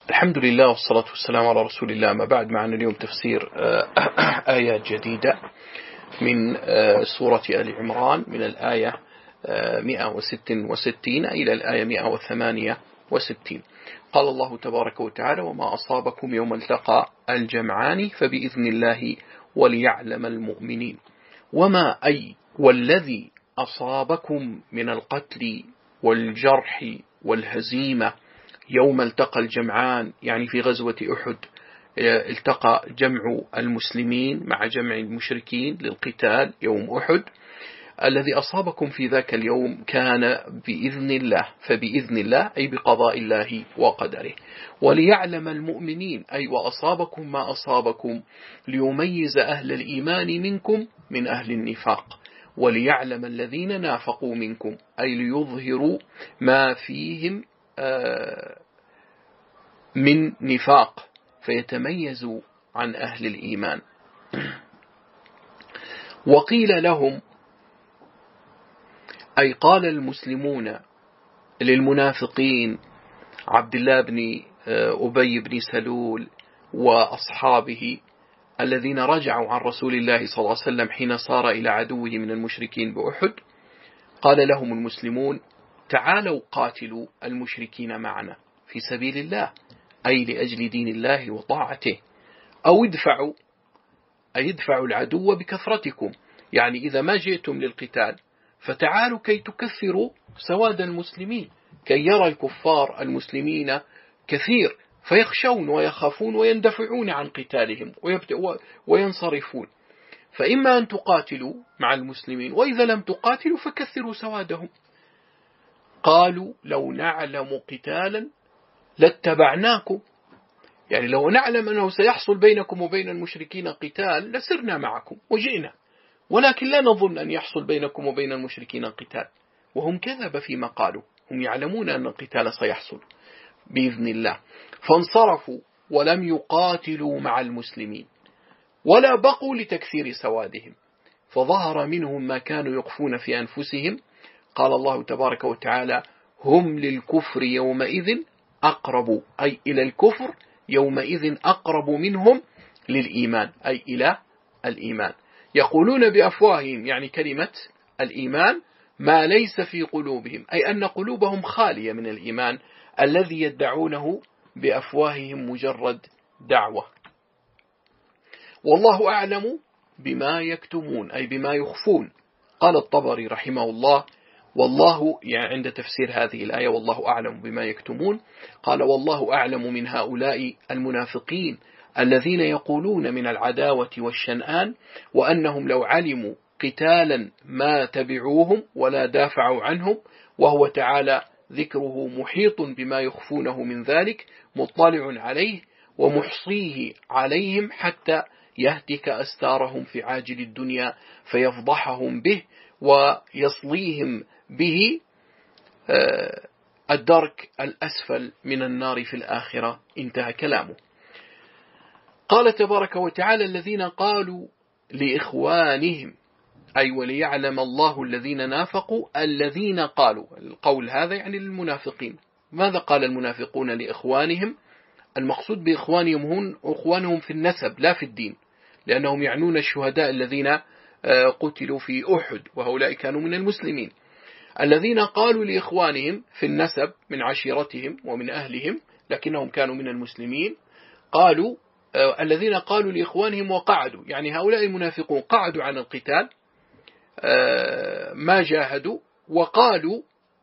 الحمد لله والصلاة والسلام على رسول الله. ما بعد، معنا اليوم تفسير آيات جديدة من سورة آل عمران، من الآية 166 إلى الآية 168. قال الله تبارك وتعالى: وما أصابكم يوم التقى الجمعان فبإذن الله وليعلم المؤمنين. وما والذي أصابكم من القتل والجرح والهزيمة يوم التقى الجمعان، يعني في غزوة أحد التقى جمع المسلمين مع جمع المشركين للقتال يوم أحد. الذي أصابكم في ذاك اليوم كان بإذن الله، فبإذن الله أي بقضاء الله وقدره. وليعلم المؤمنين، أي وأصابكم ما أصابكم ليميز أهل الإيمان منكم من أهل النفاق، وليعلم الذين نافقوا منكم، أي ليظهروا ما فيهم من نفاق فيتميزوا عن أهل الإيمان. وقيل لهم، أي قال المسلمون للمنافقين عبد الله بن أبي بن سلول وأصحابه الذين رجعوا عن رسول الله صلى الله عليه وسلم حين صار إلى عدوه من المشركين بأحد، قال لهم المسلمون: تعالوا قاتلوا المشركين معنا في سبيل الله، أي لأجل دين الله وطاعته، أو ادفعوا العدو بكثرتكم، يعني إذا ما جئتم للقتال فتعالوا كي تكثروا سواد المسلمين، كي يرى الكفار المسلمين كثير فيخشون ويخافون ويندفعون عن قتالهم وينصرفون. فإما أن تقاتلوا مع المسلمين، وإذا لم تقاتلوا فكثروا سوادهم. قالوا: لو نعلم قتالا لاتبعناكم، يعني لو نعلم أنه سيحصل بينكم وبين المشركين قتال لسرنا معكم وجئنا، ولكن لا نظن أن يحصل بينكم وبين المشركين قتال. وهم كذب فيما قالوا، هم يعلمون أن القتال سيحصل بإذن الله. فانصرفوا ولم يقاتلوا مع المسلمين ولا بقوا لتكثير سوادهم، فظهر منهم ما كانوا يخفون في أنفسهم. قال الله تبارك وتعالى: هم للكفر يومئذ أقرب، أي إلى الكفر يومئذ أقرب منهم للإيمان، أي إلى الإيمان. يقولون بأفواههم، يعني كلمة الإيمان، ما ليس في قلوبهم، أي أن قلوبهم خالية من الإيمان الذي يدعونه بأفواههم مجرد دعوة. والله أعلم بما يكتمون، أي بما يخفون. قال الطبري رحمه الله: والله، يعني عند تفسير هذه الآية والله أعلم بما يكتمون، قال: والله أعلم من هؤلاء المنافقين الذين يقولون من العداوة والشنآن، وأنهم لو علموا قتالا ما تبعوهم ولا دافعوا عنهم، وهو تعالى ذكره محيط بما يخفونه من ذلك، مطلع عليه ومحصيه عليهم حتى يهتك أستارهم في عاجل الدنيا فيفضحهم به ويصليهم به الدرك الأسفل من النار في الآخرة. انتهى كلامه. قال تبارك وتعالى: الذين قالوا لإخوانهم، أي وليعلم الله الذين نافقوا. الذين قالوا، القول هذا يعني للمنافقين. ماذا قال المنافقون لإخوانهم؟ المقصود بإخوانهم هم أخوانهم في النسب لا في الدين، لأنهم يعنون الشهداء الذين قتلوا في أحد، وهؤلاء كانوا من المسلمين. الذين قالوا لإخوانهم في النسب من عشيرتهم ومن أهلهم، لكنهم كانوا من المسلمين. قالوا الذين قالوا لإخوانهم وقعدوا، يعني هؤلاء المنافقون قعدوا عن القتال ما جاهدوا، وقالوا: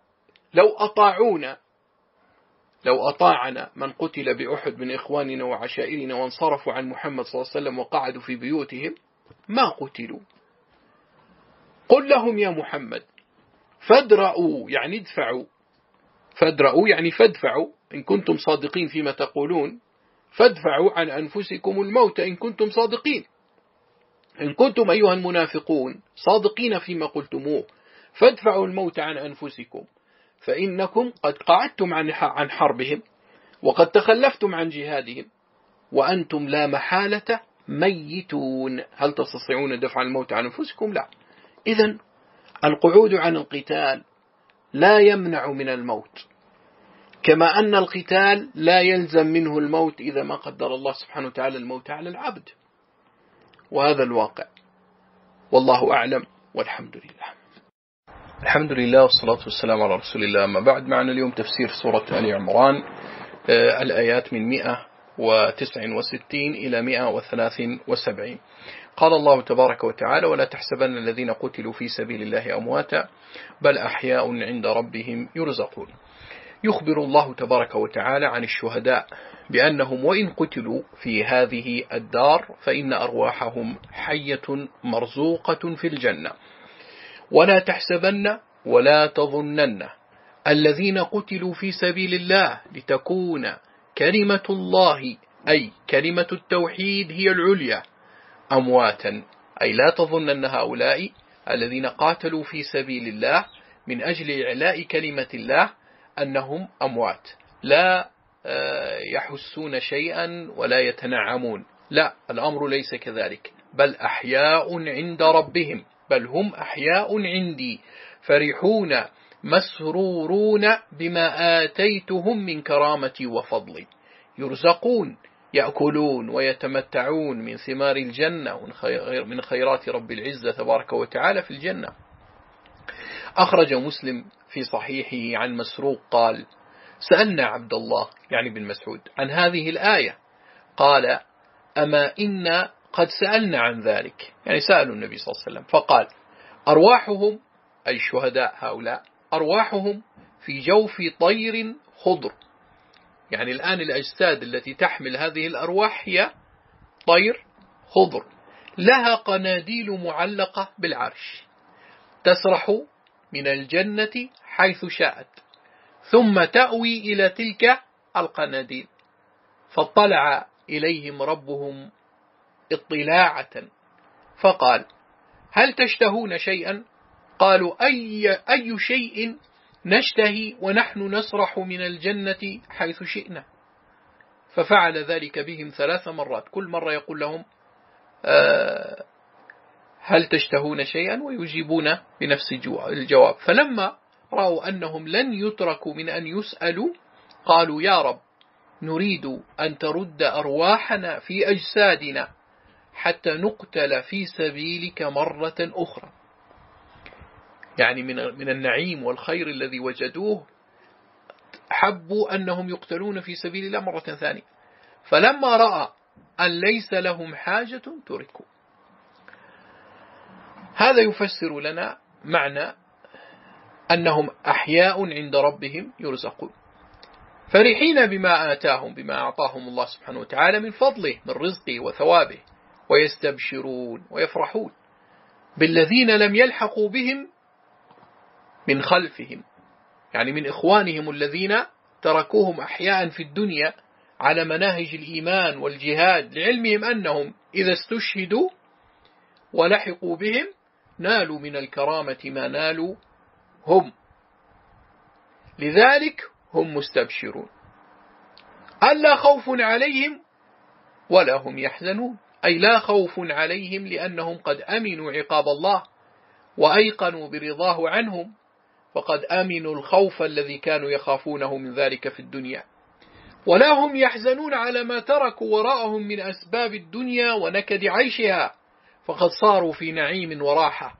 لو أطاعنا من قتل بأحد من إخواننا وعشائرنا وانصرفوا عن محمد صلى الله عليه وسلم وقعدوا في بيوتهم ما قتلوا. قل لهم يا محمد فادرؤوا، يعني ادفعوا، فادرؤوا يعني فادفعوا إن كنتم صادقين فيما تقولون، فادفعوا عن أنفسكم الموت إن كنتم صادقين. إن كنتم أيها المنافقون صادقين فيما قلتموه، فادفعوا الموت عن أنفسكم، فإنكم قد قعدتم عن حربهم وقد تخلفتم عن جهادهم، وأنتم لا محالة ميتون. هل تستطيعون دفع الموت عن أنفسكم؟ لا. إذن القعود عن القتال لا يمنع من الموت، كما أن القتال لا يلزم منه الموت إذا ما قدر الله سبحانه وتعالى الموت على العبد، وهذا الواقع، والله أعلم والحمد لله. الحمد لله والصلاة والسلام على رسول الله. ما بعد، معنا اليوم تفسير سورة آل عمران، الآيات من 169 إلى 173. قال الله تبارك وتعالى: ولا تحسبن الذين قتلوا في سبيل الله أمواتا بل أحياء عند ربهم يرزقون. يخبر الله تبارك وتعالى عن الشهداء بأنهم وإن قتلوا في هذه الدار فإن أرواحهم حية مرزوقة في الجنة. ولا تحسبن ولا تظنن الذين قتلوا في سبيل الله لتكون كلمة الله، أي كلمة التوحيد، هي العليا، أمواتا، أي لا تظن أن هؤلاء الذين قاتلوا في سبيل الله من أجل إعلاء كلمة الله أنهم أموات، لا يحسون شيئا ولا يتنعمون، لا، الأمر ليس كذلك، بل أحياء عند ربهم، بل هم أحياء عندي فرحون مسرورون بما آتيتهم من كرامتي وفضلي، يرزقون، يأكلون ويتمتعون من ثمار الجنة من خيرات رب العزة تبارك وتعالى في الجنة. أخرج مسلم في صحيحه عن مسروق قال: سألنا عبد الله يعني بن مسعود عن هذه الآية، قال: أما إن قد سألنا عن ذلك، يعني سألوا النبي صلى الله عليه وسلم، فقال: أرواحهم، أي الشهداء هؤلاء، أرواحهم في جوف طير خضر، يعني الآن الأجساد التي تحمل هذه الأرواح هي طير خضر لها قناديل معلقة بالعرش تسرح من الجنة حيث شاءت ثم تأوي إلى تلك القناديل، فاطلع إليهم ربهم اطلاعة فقال: هل تشتهون شيئا؟ قالوا: أي شيء نشتهي ونحن نسرح من الجنة حيث شئنا؟ ففعل ذلك بهم 3 مرات، كل مرة يقول لهم: هل تشتهون شيئا؟ ويجيبون بنفس الجواب. فلما رأوا أنهم لن يتركوا من أن يسألوا قالوا: يا رب، نريد أن ترد أرواحنا في أجسادنا حتى نقتل في سبيلك مرة أخرى، يعني من النعيم والخير الذي وجدوه حبوا أنهم يقتلون في سبيل الله مرة ثانية، فلما رأى أن ليس لهم حاجة تركوا. هذا يفسر لنا معنى أنهم أحياء عند ربهم يرزقون، فرحين بما آتاهم، بما أعطاهم الله سبحانه وتعالى من فضله من رزقه وثوابه، ويستبشرون ويفرحون بالذين لم يلحقوا بهم من خلفهم، يعني من إخوانهم الذين تركوهم أحياء في الدنيا على مناهج الإيمان والجهاد، لعلمهم أنهم إذا استشهدوا ولحقوا بهم نالوا من الكرامة ما نالوا هم، لذلك هم مستبشرون. ألا خوف عليهم ولا هم يحزنون، أي لا خوف عليهم لأنهم قد أمنوا عقاب الله وأيقنوا برضاه عنهم، فقد أمنوا الخوف الذي كانوا يخافونه من ذلك في الدنيا، ولا هم يحزنون على ما تركوا وراءهم من أسباب الدنيا ونكد عيشها، فقد صاروا في نعيم وراحة.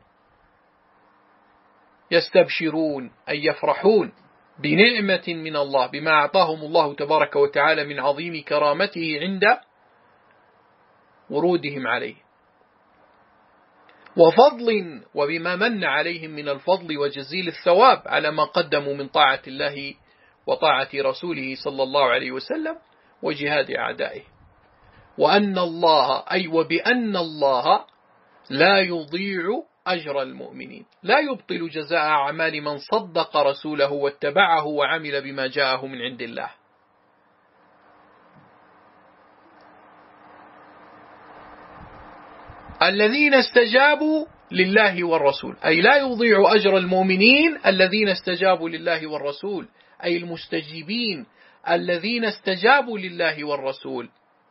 يستبشرون أي يفرحون بنعمة من الله، بما أعطاهم الله تبارك وتعالى من عظيم كرامته عند ورودهم عليه، وفضل، وبما من عليهم من الفضل وجزيل الثواب على ما قدموا من طاعة الله وطاعة رسوله صلى الله عليه وسلم وجهاد أعدائه. وأن الله، أي وبأن الله لا يضيع أجر المؤمنين، لا يبطل جزاء أعمال من صدق رسوله واتبعه وعمل بما جاءه من عند الله. الذين استجابوا لله والرسول، أي لا يضيع أجر المؤمنين الذين استجابوا لله والرسول، أي المستجيبين الذين استجابوا لله والرسول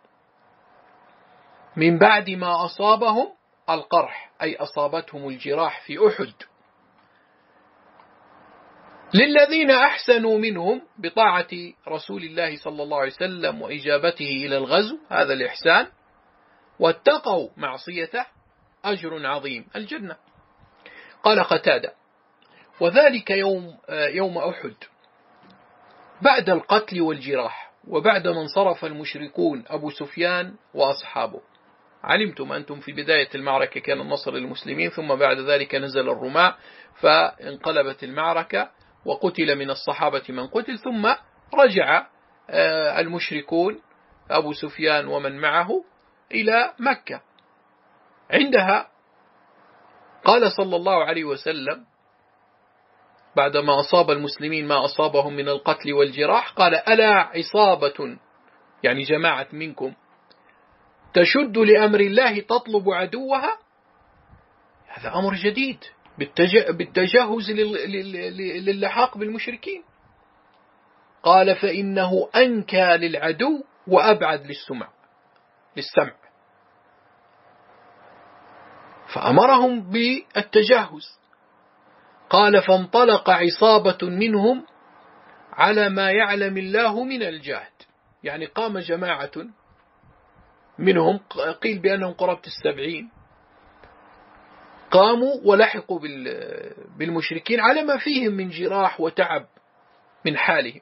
من بعد ما أصابهم القرح، أي أصابتهم الجراح في أحد. للذين أحسنوا منهم بطاعة رسول الله صلى الله عليه وسلم وإجابته إلى الغزو، هذا الإحسان، واتقوا معصيته أجر عظيم، الجنة. قال قتادة: وذلك يوم أحد بعد القتل والجراح، وبعد ما انصرف المشركون أبو سفيان وأصحابه. علمتم أنتم في بداية المعركة كان النصر للمسلمين، ثم بعد ذلك نزل الرماة فانقلبت المعركة وقتل من الصحابة من قتل، ثم رجع المشركون أبو سفيان ومن معه إلى مكة. عندها قال صلى الله عليه وسلم بعدما أصاب المسلمين ما أصابهم من القتل والجراح، قال: ألا عصابة، يعني جماعة منكم، تشد لأمر الله تطلب عدوها. هذا أمر جديد بالتجهز للحاق بالمشركين. قال: فإنه أنكى للعدو وأبعد للسمع. فأمرهم بالتجهز. قال: فانطلق عصابة منهم على ما يعلم الله من الجهد، يعني قام جماعة منهم، قيل بأنهم قرابة 70، قاموا ولحقوا بالمشركين على ما فيهم من جراح وتعب من حالهم.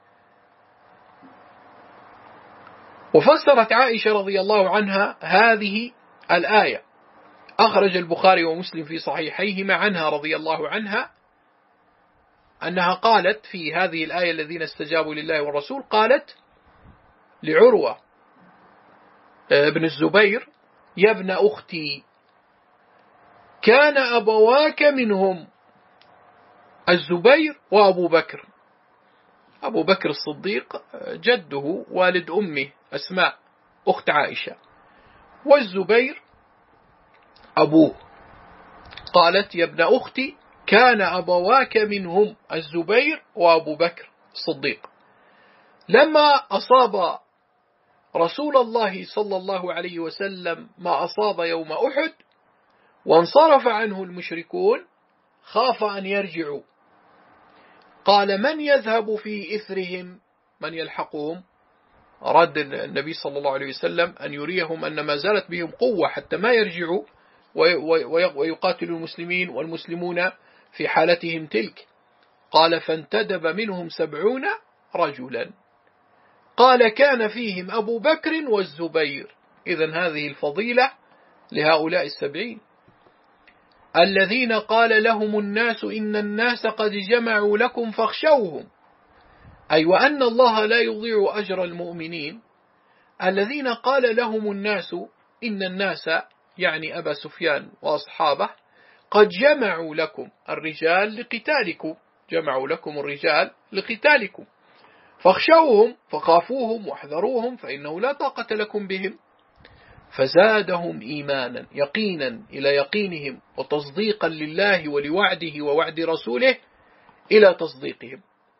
وفسرت عائشة رضي الله عنها هذه الآية، أخرج البخاري ومسلم في صحيحيهما عنها رضي الله عنها أنها قالت في هذه الآية: الذين استجابوا لله والرسول، قالت لعروة ابن الزبير: يا ابن أختي، كان أبواك منهم، الزبير وأبو بكر. أبو بكر الصديق جده والد أمه أسماء أخت عائشة، والزبير أبوه. قالت: يا ابن أختي، كان أبواك منهم، الزبير وأبو بكر الصديق. لما أصاب رسول الله صلى الله عليه وسلم ما أصاب يوم أحد وانصرف عنه المشركون، خاف أن يرجعوا. قال: من يذهب في إثرهم، من يلحقهم؟ أراد النبي صلى الله عليه وسلم أن يريهم أن ما زالت بهم قوة حتى ما يرجعوا ويقاتلوا المسلمين والمسلمون في حالتهم تلك. قال: فانتدب منهم 70 رجلا. قال: كان فيهم أبو بكر والزبير. إذن هذه الفضيلة لهؤلاء 70 الذين قال لهم الناس إن الناس قد جمعوا لكم فاخشوهم، أي وأن الله لا يضيع أجر المؤمنين. الذين قال لهم الناس إن الناس، يعني أبا سفيان وأصحابه، قد جمعوا لكم الرجال لقتالكم، جمعوا لكم الرجال لقتالكم، فاخشوهم، فخافوهم واحذروهم، فإنه لا طاقة لكم بهم. فزادهم إيمانا، يقينا إلى يقينهم، وتصديقا لله ولوعده ووعد رسوله إلى تصديقهم.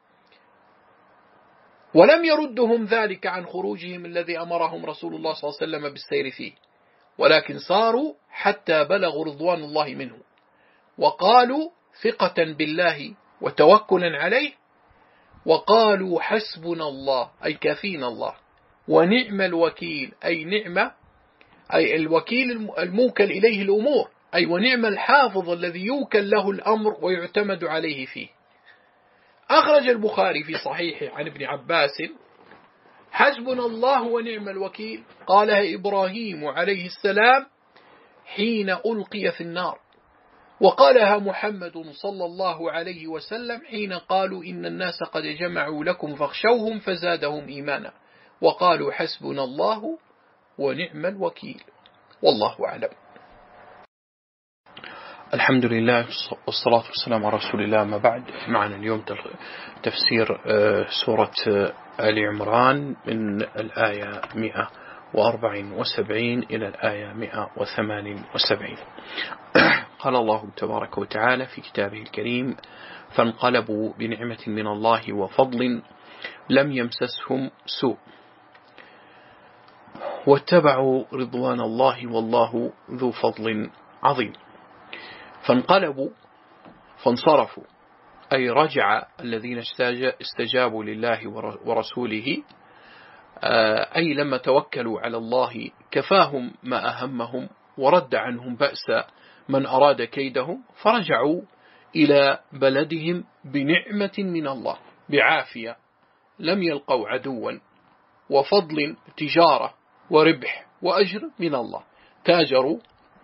ولم يردهم ذلك عن خروجهم الذي أمرهم رسول الله صلى الله عليه وسلم بالسير فيه، ولكن صاروا حتى بلغوا رضوان الله منه، وقالوا ثقة بالله وتوكلا عليه، وقالوا حسبنا الله، أي كافينا الله، ونعم الوكيل، أي نعمة، أي الوكيل الموكل إليه الأمور، أي ونعم الحافظ الذي يوكل له الأمر ويعتمد عليه فيه. أخرج البخاري في صحيحه عن ابن عباس: حسبنا الله ونعم الوكيل قالها إبراهيم عليه السلام حين ألقي في النار، وقالها محمد صلى الله عليه وسلم حين قالوا إن الناس قد جمعوا لكم فاخشوهم فزادهم إيمانا، وقالوا حسبنا الله ونعم الوكيل. والله أعلم. الحمد لله والصلاة والسلام على رسول الله. ما بعد، معنا اليوم تفسير سورة آل عمران من الآية 174 إلى الآية 178. قال الله تبارك وتعالى في كتابه الكريم: فانقلبوا بنعمة من الله وفضل لم يمسسهم سوء واتبعوا رضوان الله والله ذو فضل عظيم. فانقلبوا، فانصرفوا، أي رجع الذين استجابوا لله ورسوله، أي لما توكلوا على الله كفاهم ما أهمهم ورد عنهم بأس من أراد كيدهم، فرجعوا إلى بلدهم بنعمة من الله، بعافية، لم يلقوا عدوا، وفضل، تجارة وربح وأجر من الله، تاجروا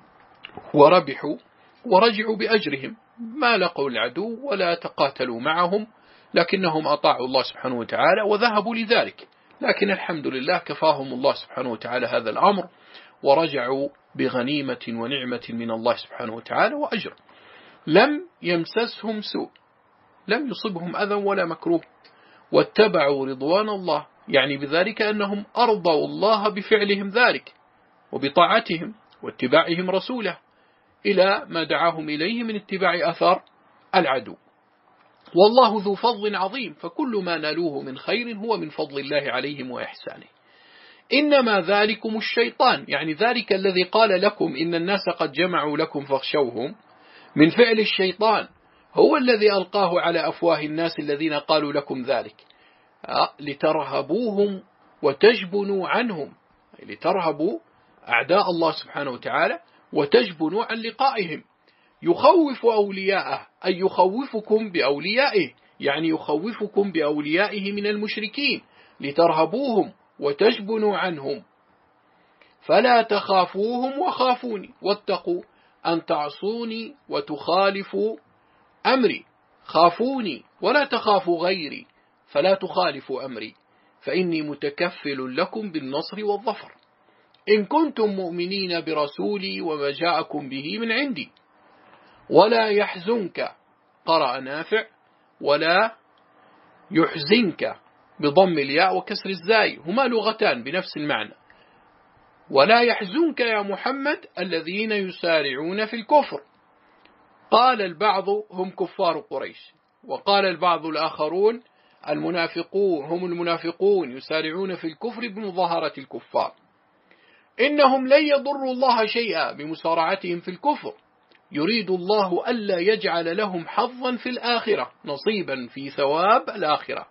وربحوا ورجعوا بأجرهم، ما لقوا العدو ولا تقاتلوا معهم، لكنهم أطاعوا الله سبحانه وتعالى وذهبوا لذلك، لكن الحمد لله كفاهم الله سبحانه وتعالى هذا الأمر، ورجعوا بغنيمة ونعمة من الله سبحانه وتعالى وأجر. لم يمسسهم سوء، لم يصبهم أذى ولا مكروه، واتبعوا رضوان الله، يعني بذلك أنهم أرضوا الله بفعلهم ذلك وبطاعتهم واتباعهم رسوله إلى ما دعاهم إليه من اتباع أثار العدو. والله ذو فضل عظيم، فكل ما نالوه من خير هو من فضل الله عليهم وإحسانه. إنما ذلكم الشيطان، يعني ذلك الذي قال لكم إن الناس قد جمعوا لكم فاخشوهم، من فعل الشيطان، هو الذي ألقاه على أفواه الناس الذين قالوا لكم ذلك، لترهبوهم وتجبنوا عنهم، لترهبوا أعداء الله سبحانه وتعالى وتجبنوا عن لقائهم. يخوف أولياءه، أي يخوفكم بأوليائه، يعني يخوفكم بأوليائه من المشركين، لترهبوهم وتجبنوا عنهم. فلا تخافوهم وخافوني واتقوا أن تعصوني وتخالفوا أمري. خافوني ولا تخافوا غيري، فلا تخالفوا أمري، فإني متكفل لكم بالنصر والظفر، إن كنتم مؤمنين برسولي وما جاءكم به من عندي. ولا يحزنك، قرأ نافع، ولا يحزنك بضم الياء وكسر الزاي، هما لغتان بنفس المعنى. ولا يحزنك يا محمد الذين يسارعون في الكفر. قال البعض هم كفار قريش، وقال البعض الآخرون المنافقون هم المنافقون يسارعون في الكفر بمظاهرة الكفار. إنهم لن يضروا الله شيئا بمسارعتهم في الكفر، يريد الله ألا يجعل لهم حظا في الآخرة، نصيبا في ثواب الآخرة،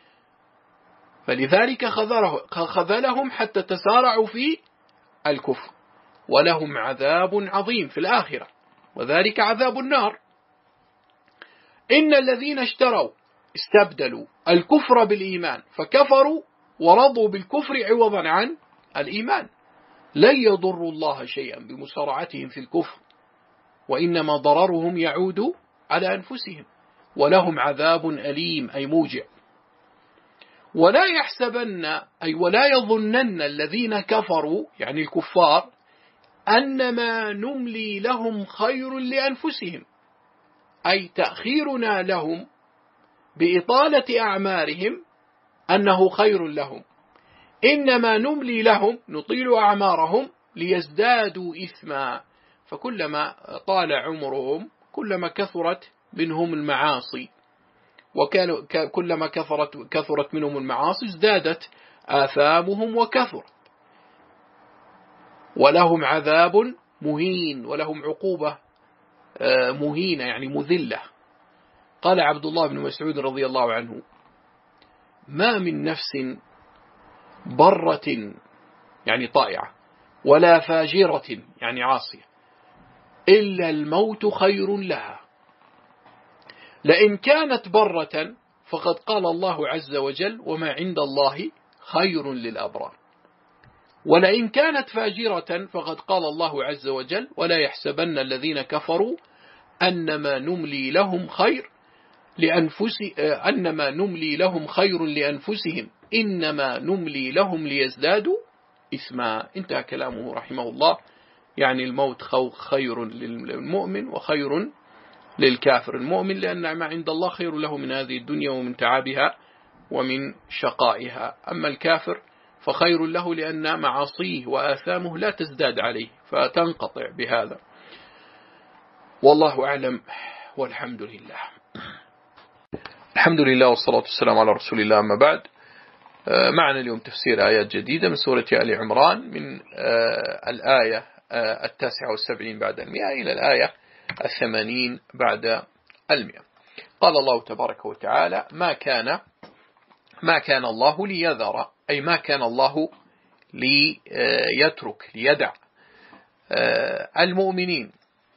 فلذلك خذلهم حتى تسارعوا في الكفر، ولهم عذاب عظيم في الآخرة، وذلك عذاب النار. إن الذين استبدلوا الكفر بالإيمان فكفروا ورضوا بالكفر عوضا عن الإيمان، لن يضروا الله شيئا بمسارعتهم في الكفر، وإنما ضررهم يعود على أنفسهم، ولهم عذاب أليم أي موجع. ولا يحسبن، أي ولا يظنن الذين كفروا يعني الكفار أنما نملي لهم خير لأنفسهم، أي تأخيرنا لهم بإطالة أعمارهم أنه خير لهم، إنما نملي لهم نطيل أعمارهم ليزدادوا إثما، فكلما طال عمرهم كلما كثرت منهم المعاصي، وكلما كثرت منهم المعاصي ازدادت آثامهم وكثرت. ولهم عذاب مهين، ولهم عقوبة مهينة يعني مذلة. قال عبد الله بن مسعود رضي الله عنه: ما من نفس برة يعني طائعة ولا فاجرة يعني عاصية إلا الموت خير لها، لئن كانت برة فقد قال الله عز وجل: وما عند الله خير للأبرار، ولئن كانت فاجرة فقد قال الله عز وجل: ولا يحسبن الذين كفروا أنما نملي لهم خير لأنفسهم إنما نملي لهم ليزدادوا إثما. انتهى كلامه رحمه الله. يعني الموت خير للمؤمن وخير للكافر. المؤمن لأن ما عند الله خير له من هذه الدنيا ومن تعبها ومن شقائها، أما الكافر فخير له لأن معاصيه وآثامه لا تزداد عليه فتنقطع بهذا. والله أعلم والحمد لله. الحمد لله والصلاة والسلام على رسول الله، أما بعد. معنا اليوم تفسير آيات جديدة من سورة آل عمران، من الآية 79 بعد 100 إلى الآية 80 بعد 100. قال الله تبارك وتعالى ما كان الله ليذر، أي ما كان الله ليدع المؤمنين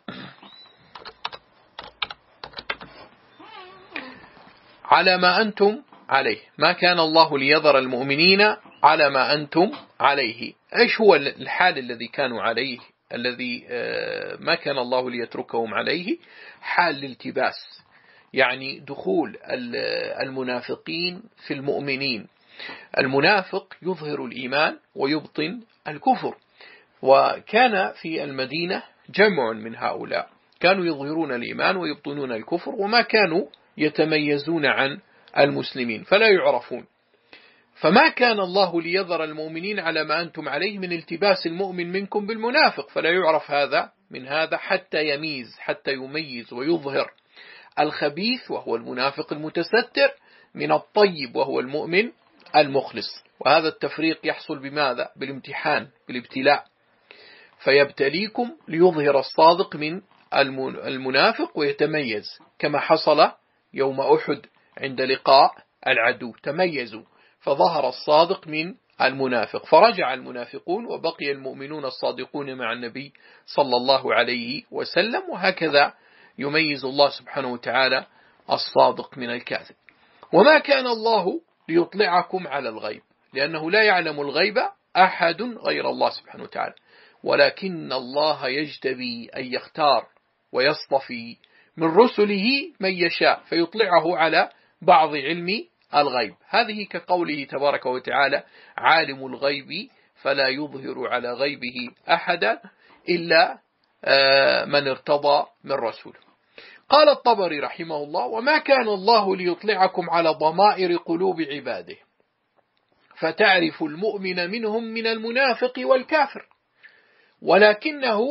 على ما أنتم عليه. ما كان الله ليذر المؤمنين على ما أنتم عليه. إيش هو الحال الذي كانوا عليه، الذي ما كان الله ليتركهم عليه؟ حال الالتباس، يعني دخول المنافقين في المؤمنين. المنافق يظهر الإيمان ويبطن الكفر، وكان في المدينة جمع من هؤلاء كانوا يظهرون الإيمان ويبطنون الكفر، وما كانوا يتميزون عن المسلمين فلا يعرفون. فما كان الله ليذر المؤمنين على ما أنتم عليه من التباس المؤمن منكم بالمنافق، فلا يعرف هذا من هذا حتى يميز ويظهر الخبيث وهو المنافق المتستر من الطيب وهو المؤمن المخلص. وهذا التفريق يحصل بماذا؟ بالامتحان، بالابتلاء، فيبتليكم ليظهر الصادق من المنافق ويتميز، كما حصل يوم أحد عند لقاء العدو، تميزوا فظهر الصادق من المنافق، فرجع المنافقون وبقي المؤمنون الصادقون مع النبي صلى الله عليه وسلم. وهكذا يميز الله سبحانه وتعالى الصادق من الكاذب. وما كان الله ليطلعكم على الغيب، لأنه لا يعلم الغيب أحد غير الله سبحانه وتعالى، ولكن الله يجتبي أن يختار ويصطفي من رسله من يشاء فيطلعه على بعض علم الغيب. هذه كقوله تبارك وتعالى: عالم الغيب فلا يظهر على غيبه أحدا إلا من ارتضى من رسول. قال الطبري رحمه الله: وما كان الله ليطلعكم على ضمائر قلوب عباده فتعرف المؤمن منهم من المنافق والكافر، ولكنه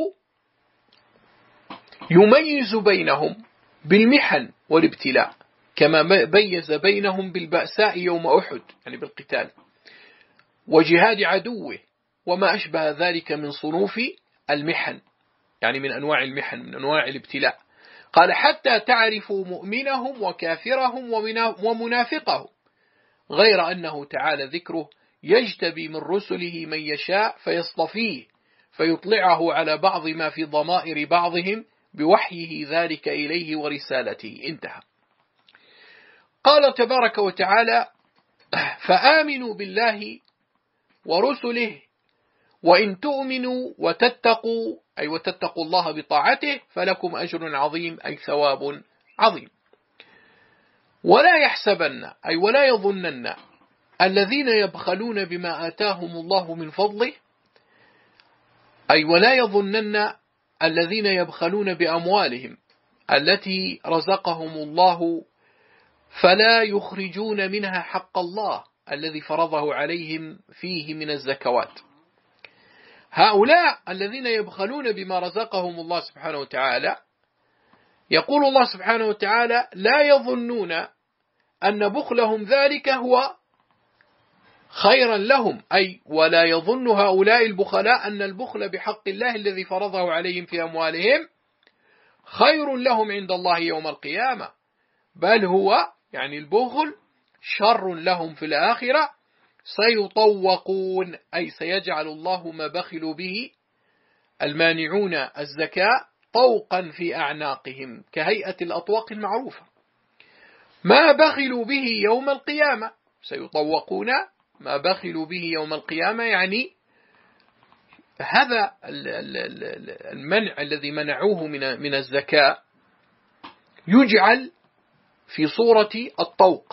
يميز بينهم بالمحن والابتلاء، كما ميز بينهم بالبأساء يوم أحد، يعني بالقتال وجهاد عدوه وما أشبه ذلك من صنوف المحن، يعني من أنواع المحن، من أنواع الابتلاء. قال: حتى تعرفوا مؤمنهم وكافرهم ومنافقهم، غير أنه تعالى ذكره يجتبي من رسله من يشاء فيصطفيه فيطلعه على بعض ما في ضمائر بعضهم بوحيه ذلك إليه ورسالته. انتهى. قال تبارك وتعالى: فآمنوا بالله ورسله وإن تؤمنوا وتتقوا، أي وتتقوا الله بطاعته، فلكم أجر عظيم، أي ثواب عظيم. ولا يحسبن، أي ولا يظنن الذين يبخلون بما آتاهم الله من فضله، أي ولا يظنن الذين يبخلون بأموالهم التي رزقهم الله فلا يخرجون منها حق الله الذي فرضه عليهم فيه من الزكوات. هؤلاء الذين يبخلون بما رزقهم الله سبحانه وتعالى، يقول الله سبحانه وتعالى: لا يظنون أن بخلهم ذلك هو خيرا لهم، أي ولا يظن هؤلاء البخلاء أن البخل بحق الله الذي فرضه عليهم في أموالهم خير لهم عند الله يوم القيامة، بل هو يعني البخل شر لهم في الآخرة. سيطوقون، أي سيجعل الله ما بخلوا به المانعون الزكاة طوقا في أعناقهم كهيئة الأطواق المعروفة، ما بخلوا به يوم القيامة. سيطوقون ما بخلوا به يوم القيامة، يعني هذا المنع الذي منعوه من الزكاة يجعل في صورة الطوق،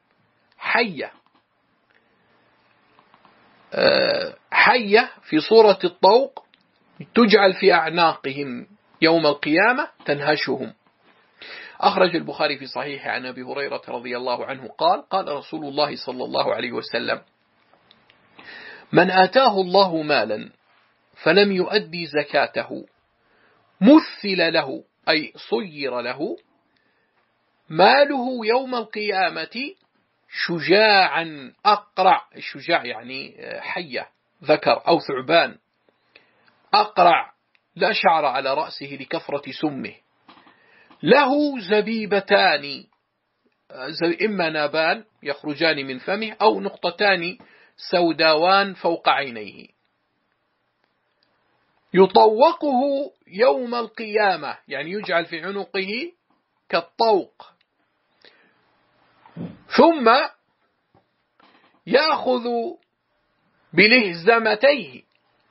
حية في صورة الطوق تجعل في أعناقهم يوم القيامة تنهشهم. أخرج البخاري في صحيح عن أبي هريرة رضي الله عنه قال: قال رسول الله صلى الله عليه وسلم: من آتاه الله مالا فلم يؤدي زكاته مثل له، أي صير له ماله يوم القيامة شجاعا أقرع. الشجاع يعني حية، ذكر أو ثعبان، أقرع لا شعر على رأسه لكثرة سمه، له زبيبتان، إما نابان يخرجان من فمه أو نقطتان سوداوان فوق عينيه. يطوقه يوم القيامة، يعني يجعل في عنقه كالطوق، ثم يأخذ بلهزمتيه،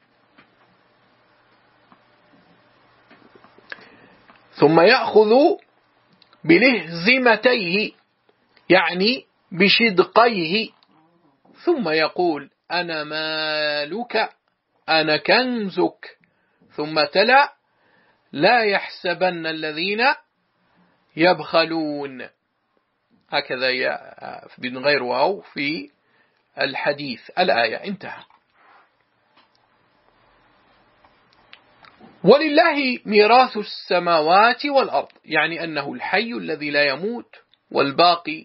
يعني بشدقيه، ثم يقول أنا مالك أنا كنزك، ثم تلا لا يحسبن الذين يبخلون، هكذا من غير واو في الحديث. الآية انتهى. ولله ميراث السماوات والأرض، يعني أنه الحي الذي لا يموت والباقي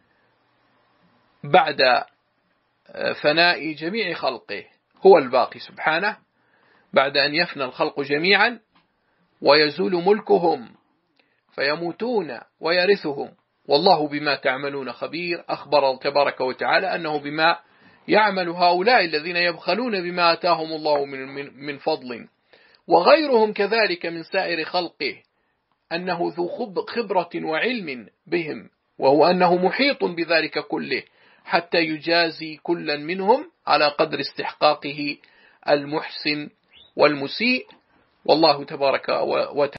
بعد فناء جميع خلقه، هو الباقي سبحانه بعد أن يفنى الخلق جميعا ويزول ملكهم فيموتون ويرثهم، والله بما تعملون خبير. أخبر تبارك وتعالى أنه بما يعمل هؤلاء الذين يبخلون بما آتاهم الله من فضل وغيرهم كذلك من سائر خلقه، أنه ذو خبرة وعلم بهم، وهو أنه محيط بذلك كله حتى يجازي كلا منهم على قدر استحقاقه المحسن والمسيء. والله تبارك وتعالى